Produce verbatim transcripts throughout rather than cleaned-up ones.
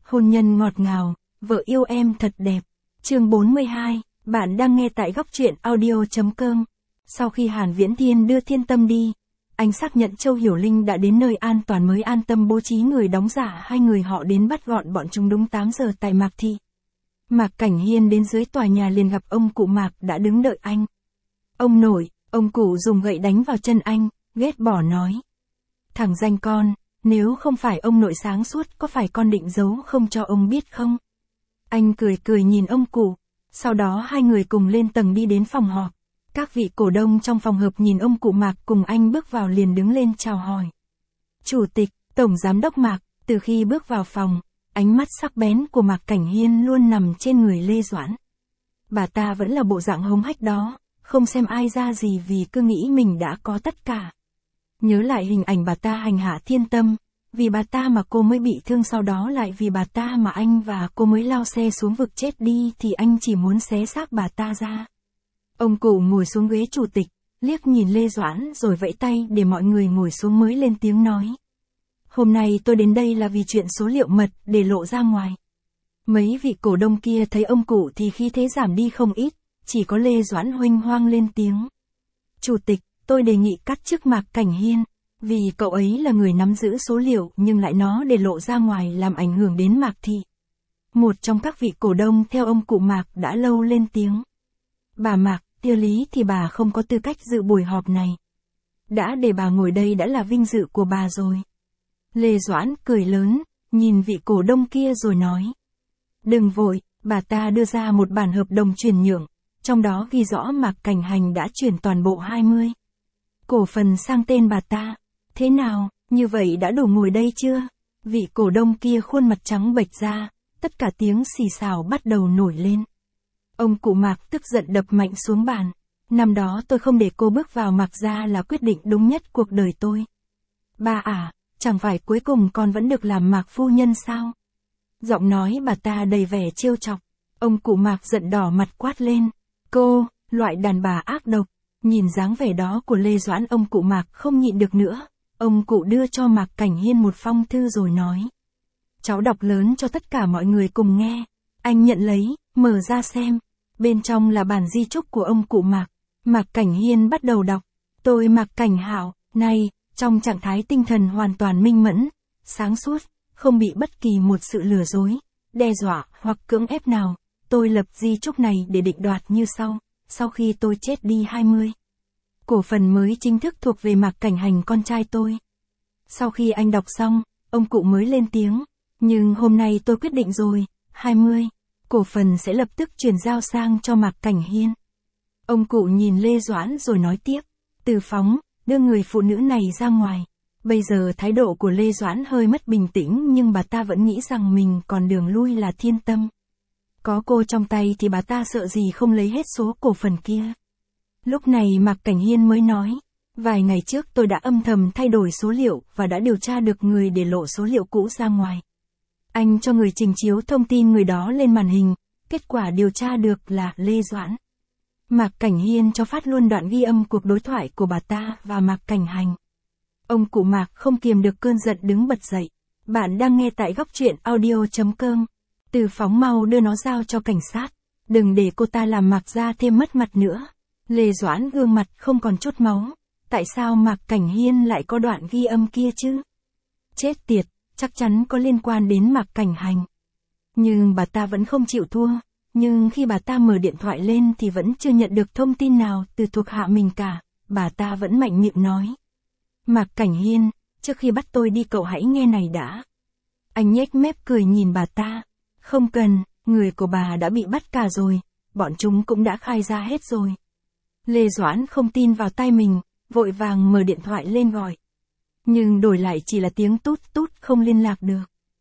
Hôn nhân ngọt ngào, vợ yêu em thật đẹp. Chương bốn mươi hai, bạn đang nghe tại góc truyện audio.com. Sau khi Hàn Viễn Thiên đưa Thiên Tâm đi, anh xác nhận Châu Hiểu Linh đã đến nơi an toàn mới an tâm bố trí người đóng giả hai người họ đến bắt gọn bọn chúng đúng tám giờ tại Mạc Thị. Mạc Cảnh Hiên đến dưới tòa nhà liền gặp ông cụ Mạc đã đứng đợi anh. Ông nội, ông cụ dùng gậy đánh vào chân anh, ghét bỏ nói. Thằng danh con, nếu không phải ông nội sáng suốt có phải con định giấu không cho ông biết không? Anh cười cười nhìn ông cụ, sau đó hai người cùng lên tầng đi đến phòng họp. Các vị cổ đông trong phòng hợp nhìn ông cụ Mạc cùng anh bước vào liền đứng lên chào hỏi. Chủ tịch, Tổng Giám đốc Mạc, từ khi bước vào phòng, ánh mắt sắc bén của Mạc Cảnh Hiên luôn nằm trên người Lê Doãn. Bà ta vẫn là bộ dạng hống hách đó, không xem ai ra gì vì cứ nghĩ mình đã có tất cả. Nhớ lại hình ảnh bà ta hành hạ Thiên Tâm, vì bà ta mà cô mới bị thương, sau đó lại vì bà ta mà anh và cô mới lao xe xuống vực chết đi thì anh chỉ muốn xé xác bà ta ra. Ông cụ ngồi xuống ghế chủ tịch, liếc nhìn Lê Doãn rồi vẫy tay để mọi người ngồi xuống mới lên tiếng nói. Hôm nay tôi đến đây là vì chuyện số liệu mật để lộ ra ngoài. Mấy vị cổ đông kia thấy ông cụ thì khí thế giảm đi không ít, chỉ có Lê Doãn huênh hoang lên tiếng. Chủ tịch, tôi đề nghị cắt chức Mạc Cảnh Hiên, vì cậu ấy là người nắm giữ số liệu nhưng lại nó để lộ ra ngoài làm ảnh hưởng đến Mạc Thị. Một trong các vị cổ đông theo ông cụ Mạc đã lâu lên tiếng. Bà Mạc, theo lý thì bà không có tư cách dự buổi họp này. Đã để bà ngồi đây đã là vinh dự của bà rồi. Lê Doãn cười lớn, nhìn vị cổ đông kia rồi nói. Đừng vội, bà ta đưa ra một bản hợp đồng chuyển nhượng, trong đó ghi rõ Mạc Cảnh Hành đã chuyển toàn bộ hai mươi cổ phần sang tên bà ta. Thế nào, như vậy đã đủ ngồi đây chưa? Vị cổ đông kia khuôn mặt trắng bệch ra, tất cả tiếng xì xào bắt đầu nổi lên. Ông cụ Mạc tức giận đập mạnh xuống bàn. Năm đó tôi không để cô bước vào Mạc gia là quyết định đúng nhất cuộc đời tôi. Bà à, chẳng phải cuối cùng con vẫn được làm Mạc phu nhân sao? Giọng nói bà ta đầy vẻ trêu chọc. Ông cụ Mạc giận đỏ mặt quát lên. Cô, loại đàn bà ác độc. Nhìn dáng vẻ đó của Lê Doãn, ông cụ Mạc không nhịn được nữa. Ông cụ đưa cho Mạc Cảnh Hiên một phong thư rồi nói. Cháu đọc lớn cho tất cả mọi người cùng nghe. Anh nhận lấy, mở ra xem. Bên trong là bản di chúc của ông cụ Mạc. Mạc Cảnh Hiên bắt đầu đọc. Tôi Mạc Cảnh Hạo, này, trong trạng thái tinh thần hoàn toàn minh mẫn, sáng suốt, không bị bất kỳ một sự lừa dối, đe dọa hoặc cưỡng ép nào. Tôi lập di chúc này để định đoạt như sau. Sau khi tôi chết đi hai mươi cổ phần mới chính thức thuộc về Mạc Cảnh Hành con trai tôi. Sau khi anh đọc xong, ông cụ mới lên tiếng. Nhưng hôm nay tôi quyết định rồi, hai mươi cổ phần sẽ lập tức chuyển giao sang cho Mạc Cảnh Hiên. Ông cụ nhìn Lê Doãn rồi nói tiếp. Từ Phóng, đưa người phụ nữ này ra ngoài. Bây giờ thái độ của Lê Doãn hơi mất bình tĩnh nhưng bà ta vẫn nghĩ rằng mình còn đường lui là Thiên Tâm. Có cô trong tay thì bà ta sợ gì không lấy hết số cổ phần kia. Lúc này Mạc Cảnh Hiên mới nói. Vài ngày trước tôi đã âm thầm thay đổi số liệu và đã điều tra được người để lộ số liệu cũ ra ngoài. Anh cho người trình chiếu thông tin người đó lên màn hình, kết quả điều tra được là Lê Doãn. Mạc Cảnh Hiên cho phát luôn đoạn ghi âm cuộc đối thoại của bà ta và Mạc Cảnh Hành. Ông cụ Mạc không kiềm được cơn giận đứng bật dậy. Bạn đang nghe tại góc truyện audio.com. Từ Phóng mau đưa nó giao cho cảnh sát. Đừng để cô ta làm Mạc gia thêm mất mặt nữa. Lê Doãn gương mặt không còn chút máu. Tại sao Mạc Cảnh Hiên lại có đoạn ghi âm kia chứ? Chết tiệt, chắc chắn có liên quan đến Mạc Cảnh Hành. Nhưng bà ta vẫn không chịu thua. Nhưng khi bà ta mở điện thoại lên thì vẫn chưa nhận được thông tin nào từ thuộc hạ mình cả. Bà ta vẫn mạnh miệng nói. Mạc Cảnh Hiên, trước khi bắt tôi đi cậu hãy nghe này đã. Anh nhếch mép cười nhìn bà ta. Không cần, người của bà đã bị bắt cả rồi. Bọn chúng cũng đã khai ra hết rồi. Lê Doãn không tin vào tai mình, vội vàng mở điện thoại lên gọi. Nhưng đổi lại chỉ là tiếng tút tút không liên lạc được.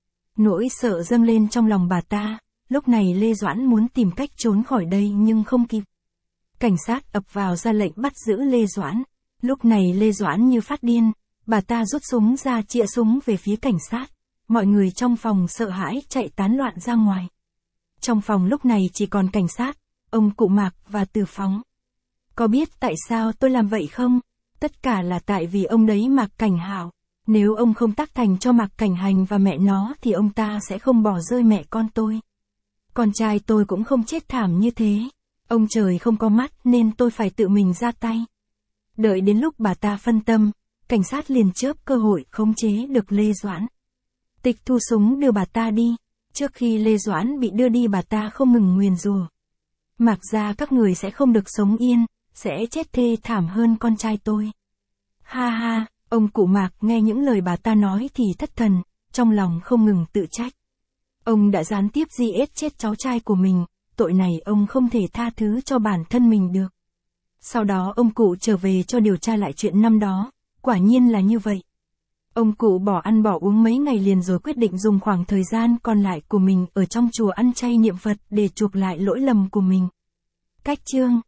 Nỗi sợ dâng lên trong lòng bà ta. Lúc này Lê Doãn muốn tìm cách trốn khỏi đây nhưng không kịp. Cảnh sát ập vào ra lệnh bắt giữ Lê Doãn. Lúc này Lê Doãn như phát điên, bà ta rút súng ra chĩa súng về phía cảnh sát. Mọi người trong phòng sợ hãi chạy tán loạn ra ngoài. Trong phòng lúc này chỉ còn cảnh sát, ông cụ Mạc và Từ Phóng. Có biết tại sao tôi làm vậy không? Tất cả là tại vì ông đấy Mạc Cảnh Hạo. Nếu ông không tác thành cho Mạc Cảnh Hành và mẹ nó thì ông ta sẽ không bỏ rơi mẹ con tôi. Con trai tôi cũng không chết thảm như thế. Ông trời không có mắt nên tôi phải tự mình ra tay. Đợi đến lúc bà ta phân tâm, cảnh sát liền chớp cơ hội khống chế được Lê Doãn. Tịch thu súng đưa bà ta đi. Trước khi Lê Doãn bị đưa đi bà ta không ngừng nguyền rủa. Mạc gia các người sẽ không được sống yên, sẽ chết thê thảm hơn con trai tôi. Ha ha, ông cụ Mạc nghe những lời bà ta nói thì thất thần, trong lòng không ngừng tự trách. Ông đã gián tiếp giết chết cháu trai của mình, tội này ông không thể tha thứ cho bản thân mình được. Sau đó ông cụ trở về cho điều tra lại chuyện năm đó, quả nhiên là như vậy. Ông cụ bỏ ăn bỏ uống mấy ngày liền rồi quyết định dùng khoảng thời gian còn lại của mình ở trong chùa ăn chay niệm Phật để chuộc lại lỗi lầm của mình. Cách chương